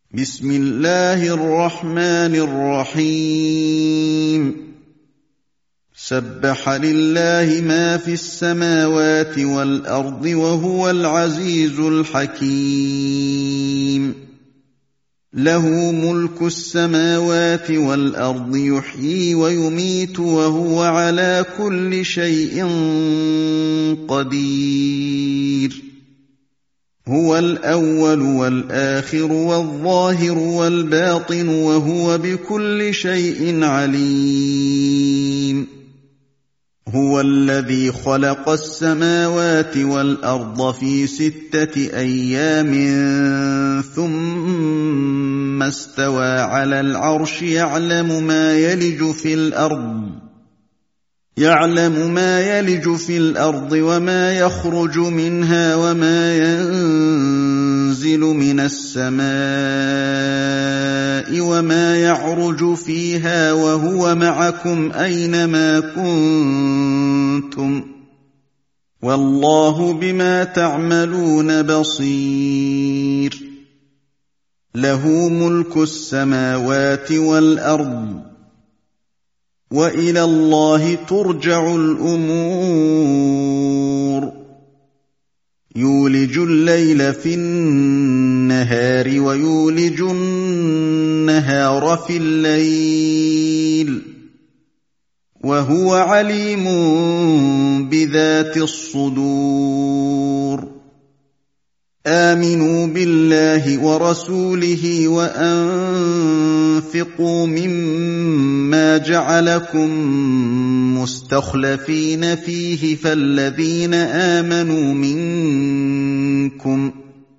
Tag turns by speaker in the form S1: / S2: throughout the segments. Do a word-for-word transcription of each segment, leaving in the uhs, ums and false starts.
S1: بسم الله الرحمن الرحيم سبح لله ما في السماوات والأرض وهو العزيز الحكيم له ملك السماوات والأرض يحيي ويميت وهو على كل شيء قدير هو الأول والآخر والظاهر والباطن وهو بكل شيء عليم هو الذي خلق السماوات والأرض في ستة أيام ثم استوى على العرش يعلم ما يلج في الأرض يعلم ما يلج في الأرض وما يخرج منها وما ينزل من السماء وما يعرج فيها وهو معكم أينما كنتم والله بما تعملون بصير له ملك السماوات والأرض وإلى الله ترجع الأمور يولج الليل في النهار ويولج النهار في الليل وهو عليم بذات الصدور آمنوا بالله ورسوله وأنفقوا مما جعلكم مستخلفين فيه فالذين آمنوا منكم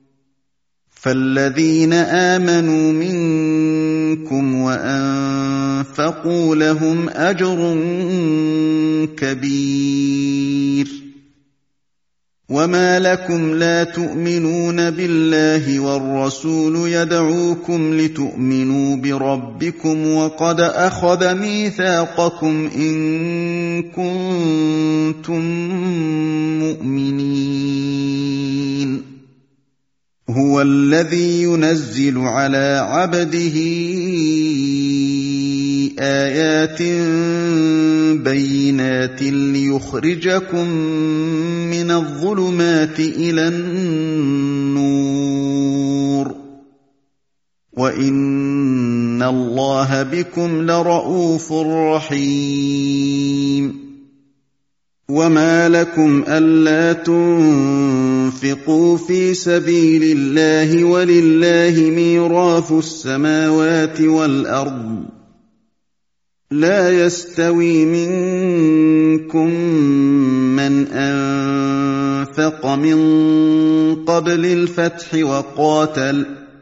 S1: فالذين آمنوا منكم وأنفقوا لهم أجر كبير وما لكم لا تؤمنون بالله والرسول يدعوكم لتؤمنوا بربكم وقد أخذ ميثاقكم إن كنتم مؤمنين هو الذي ينزل على عبده آيات بينات ليخرجكم من الظلمات إلى النور وإن الله بكم لرءوف رحيم وما لكم ألا تنفقوا في سبيل الله ولله ميراث السماوات والأرض لا يستوي منكم من أنفق من قبل الفتح وقاتل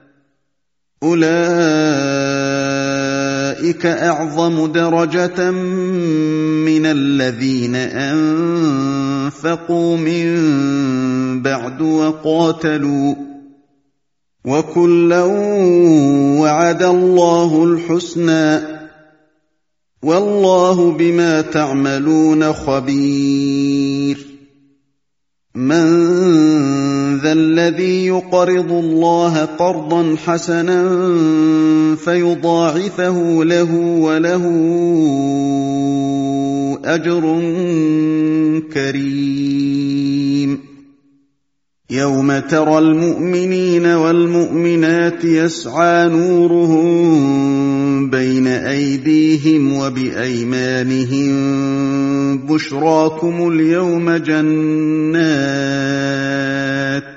S1: أولئك أعظم درجة من الذين أنفقوا من بعد وقاتلوا وكلا وعد الله الحسنى والله بما تعملون خبير من ذا الذي يقرض الله قرضا حسنا فيضاعفه له وله أجر كريم يوم ترى المؤمنين والمؤمنات يسعى نورهم بين أيديهم وبأيمانهم بشراكم اليوم جنات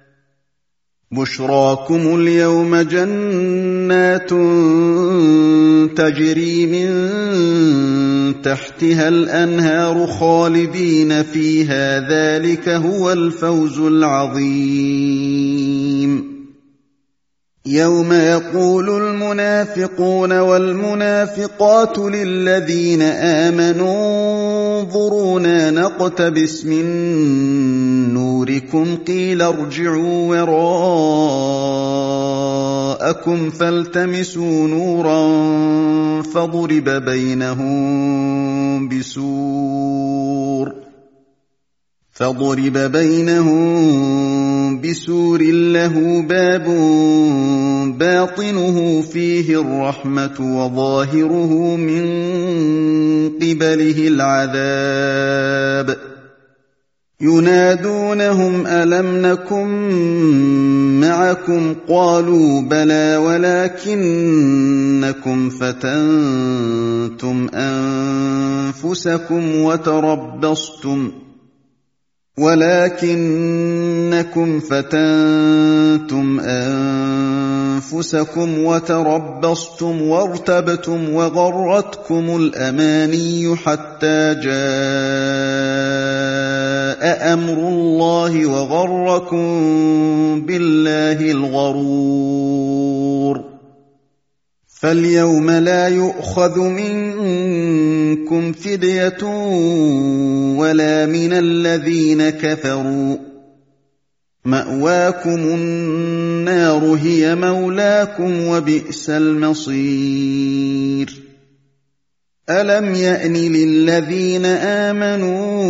S1: بشراكم اليوم جنات تجري من تحتها الأنهار خالدين فيها ذلك هو الفوز العظيم يوم يقول المنافقون والمنافقات للذين آمنوا انظرونا نقتبس من نوركم قيل ارجعوا وراءكم فالتمسوا نورا فضرب بينهم بسور فضرب بينهم بسور له باب باطنه فيه الرحمة وظاهره من قبله العذاب ينادونهم ألم نكن معكم قالوا بلى ولكنكم فتنتم أنفسكم وتربصتم ولكنكم فتنتم أنفسكم وتربصتم وارتبتم وغرتكم الأماني حتى جاء أمر الله وغركم بالله الغرور فاليوم لا يؤخذ منكم فدية ولا من الذين كفروا مأواكم النار هي مولاكم وبئس المصير ألم يأن للذين آمنوا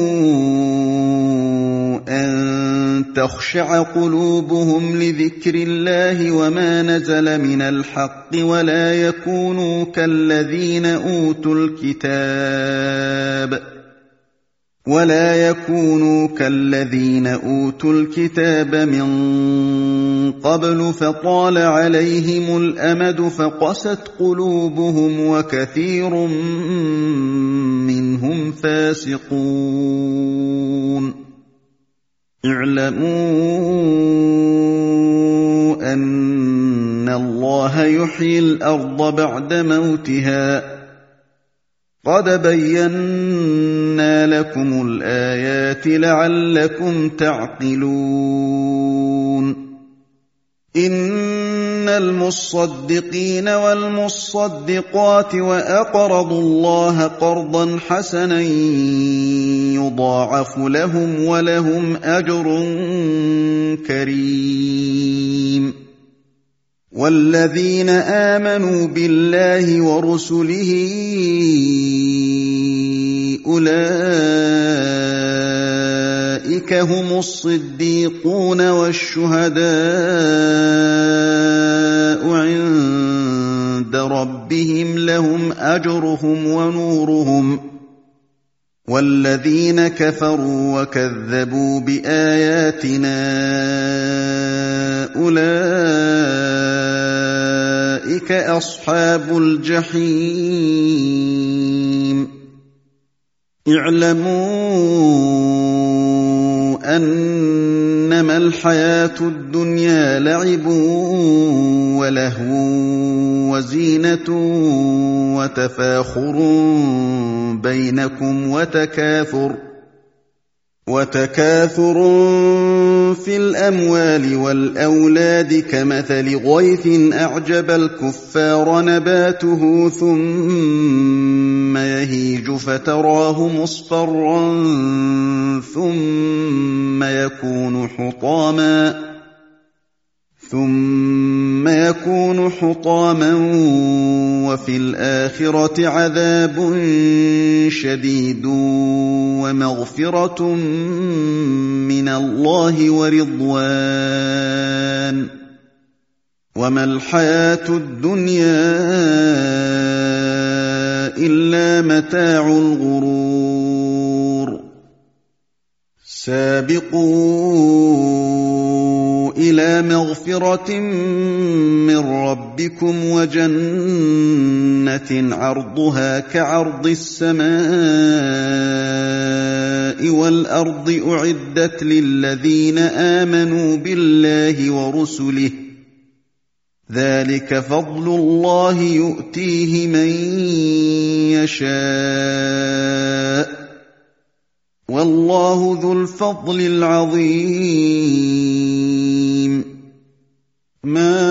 S1: أن تخشع قلوبهم لذكر الله وما نزل من الحق ولا يكونوا كالذين أوتوا الكتاب ولا يكونوا كالذين أوتوا الكتاب من قبل فطال عليهم الأمد فقست قلوبهم وكثير منهم فاسقون اعلموا أن الله يحيي الأرض بعد موتها قد بينا لكم الآيات لعلكم تعقلون إن المصدقين والمصدقات وأقرضوا الله قرضا حسنا يضاعف لهم ولهم أجر كريم والذين آمنوا بالله ورسله أولئك هم الصديقون والشهداء عند ربهم لهم أجرهم ونورهم والذين كفروا وكذبوا بآياتنا أولئك أصحاب الجحيم اعلموا أنما الحياة الدنيا لعب ولهو وزينة وتفاخر بينكم وتكاثر وتكاثر في الأموال والأولاد كمثل غيث أعجب الكفار نباته ثم يهيج فتراه مصفرا ثم يكون حطاما ثم يكون حطاما وفي الآخرة عذاب شديد ومغفرة من الله ورضوان وما الحياة الدنيا إلا متاع الغرور سابقوا إلى مغفرة من ربكم وجنة عرضها كعرض السماء والأرض أعدت للذين آمنوا بالله ورسله ذلك فضل الله يؤتيه من يشاء والله ذو الفضل العظيم ما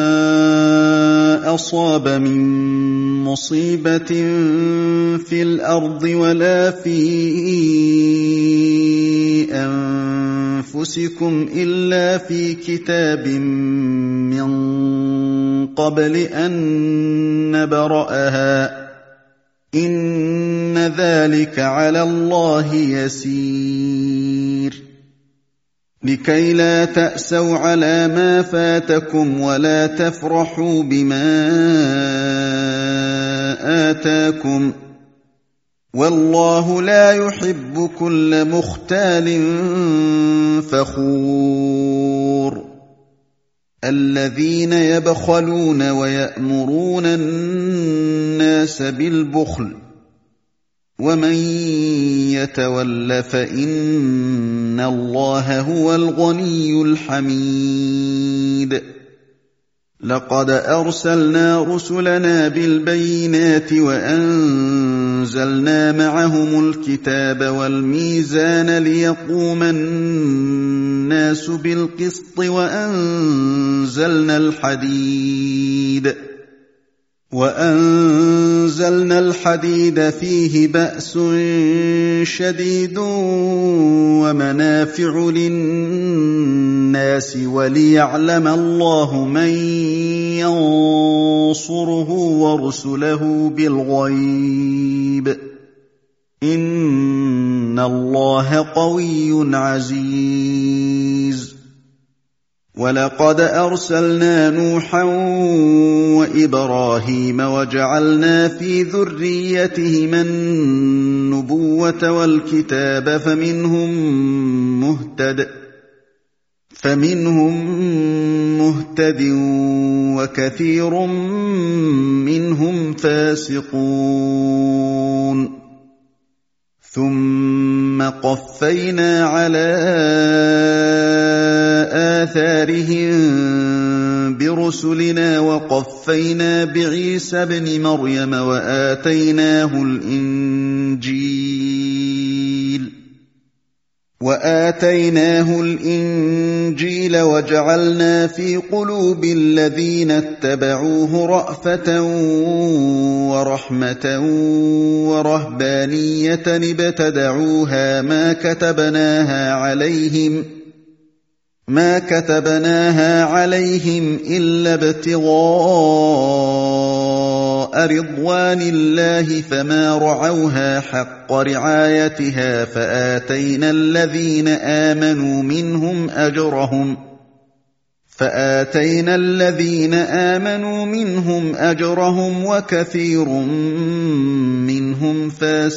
S1: أصاب من مصيبة في الأرض ولا في أنفسكم إلا في كتاب من قبل أن نبرأها إن ذلك على الله يسير لكي لا تأسوا على ما فاتكم ولا تفرحوا بما آتاكم والله لا يحب كل مختال فخور الذين يبخلون ويأمرون الناس بالبخل ومن يتول فإن الله هو الغني الحميد لقد أرسلنا رسلنا بالبينات وأنزلنا معهم الكتاب والميزان ليقوم الناس بالقسط وأنزلنا الحديد وأنزلنا الحديد فيه بأس شديد ومنافع للناس وليعلم الله من ينصره ورسله بالغيب إن الله قوي عزيز ولقد أرسلنا نوحا وإبراهيم وجعلنا في ذريتهما النبوة والكتاب فمنهم مهتد فمنهم مهتد وكثير منهم فاسقون ثم قفينا على آثارهم برسلنا وقفينا بعيسى ابن مريم وآتيناه الإنجيل وآتيناه الإنجيل وجعلنا في قلوب الذين اتبعوه رأفة ورحمة ورهبانية ابتدعوها ما كتبناها عليهم ما كتبناها عليهم إلا ابتغاء رضوان الله فما رعوها حق رعايتها فآتينا الذين آمنوا منهم أجرهم فآتينا الذين آمنوا منهم أجرهم وكثير منهم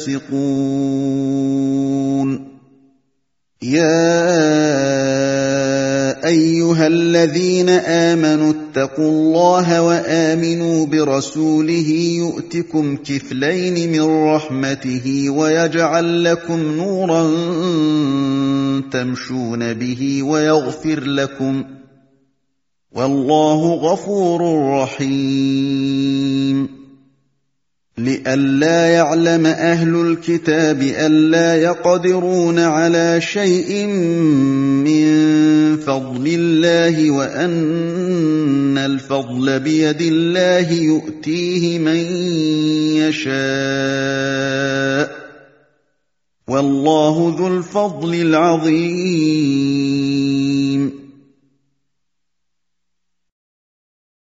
S1: فاسقون يا أيها الذين آمنوا اتقوا الله وآمنوا برسوله يؤتكم كفلين من رحمته ويجعل لكم نورا تمشون به ويغفر لكم والله غفور رحيم لئلا يعلم أهل الكتاب ألا يقدرون على شيء من فضل الله وأن الفضل بيد الله يؤتيه من يشاء والله ذو الفضل العظيم